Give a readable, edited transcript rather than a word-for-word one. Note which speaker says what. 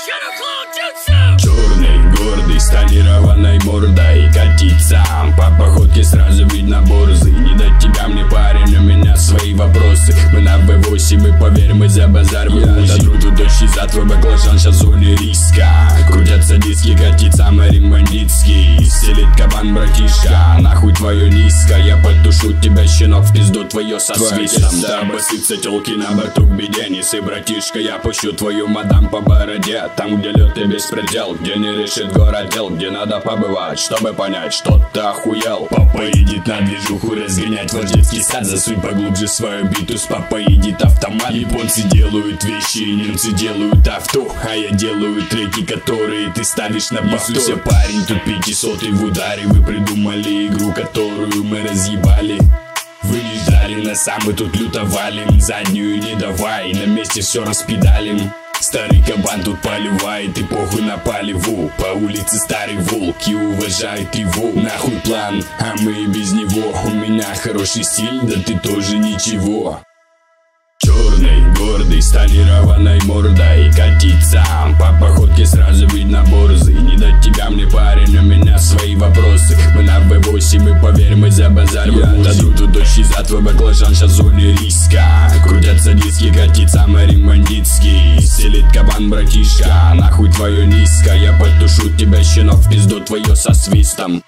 Speaker 1: Черный, гордый, с тонированной мордой катится по походке, сразу видно борзый. Не до тебя мне, парень, у меня свои вопросы. Мы на V8, и поверь, мы за базар выучим. Я дотру тут дождь за твой баклажан, сейчас в зоне риска. Крутятся диски, катится Марин бандитский. Селит кабан, братишка, нахуй твое низко. Я подтушу тебя, щенок, в пизду твое со свистом. Да обоссытся телки на борту к беде. Неси, братишка, я пущу твою мадам по бороде. Там, где лед и беспредел, где не решит город дел, где надо побывать, чтобы понять, что ты охуел. Папа едет на движуху разгонять ваш детский сад. Засунь поглубже свою биту, с папой едет автомат. Японцы делают вещи, немцы делают авто, а я делаю треки, которые ты ставишь на повтор. Несуся, парень, тут 500-й в ударе. Вы придумали игру, которую мы разъебали. Вы не ждали нас, а мы тут люто валим. Заднюю не давай, на месте все распедалим. Старый кабан тут поливает, и похуй на поливу. По улице старый волк и уважает его. Нахуй план, а мы и без него. У меня хороший стиль, да ты тоже ничего. Черный, гордый, с тонированной мордой катится по походке, сразу видно борзый. Не до тебя мне, парень, у меня свои вопросы. Мы на V8, и поверь, мы за базар выучим. Я дотру тут дождь за твой баклажан, сейчас в зоне риска. Крутятся диски, катится Марин бандитский. Селит кабан, братишка, нахуй твое низко. Я подтушу тебя, щенок, в пизду твое со свистом.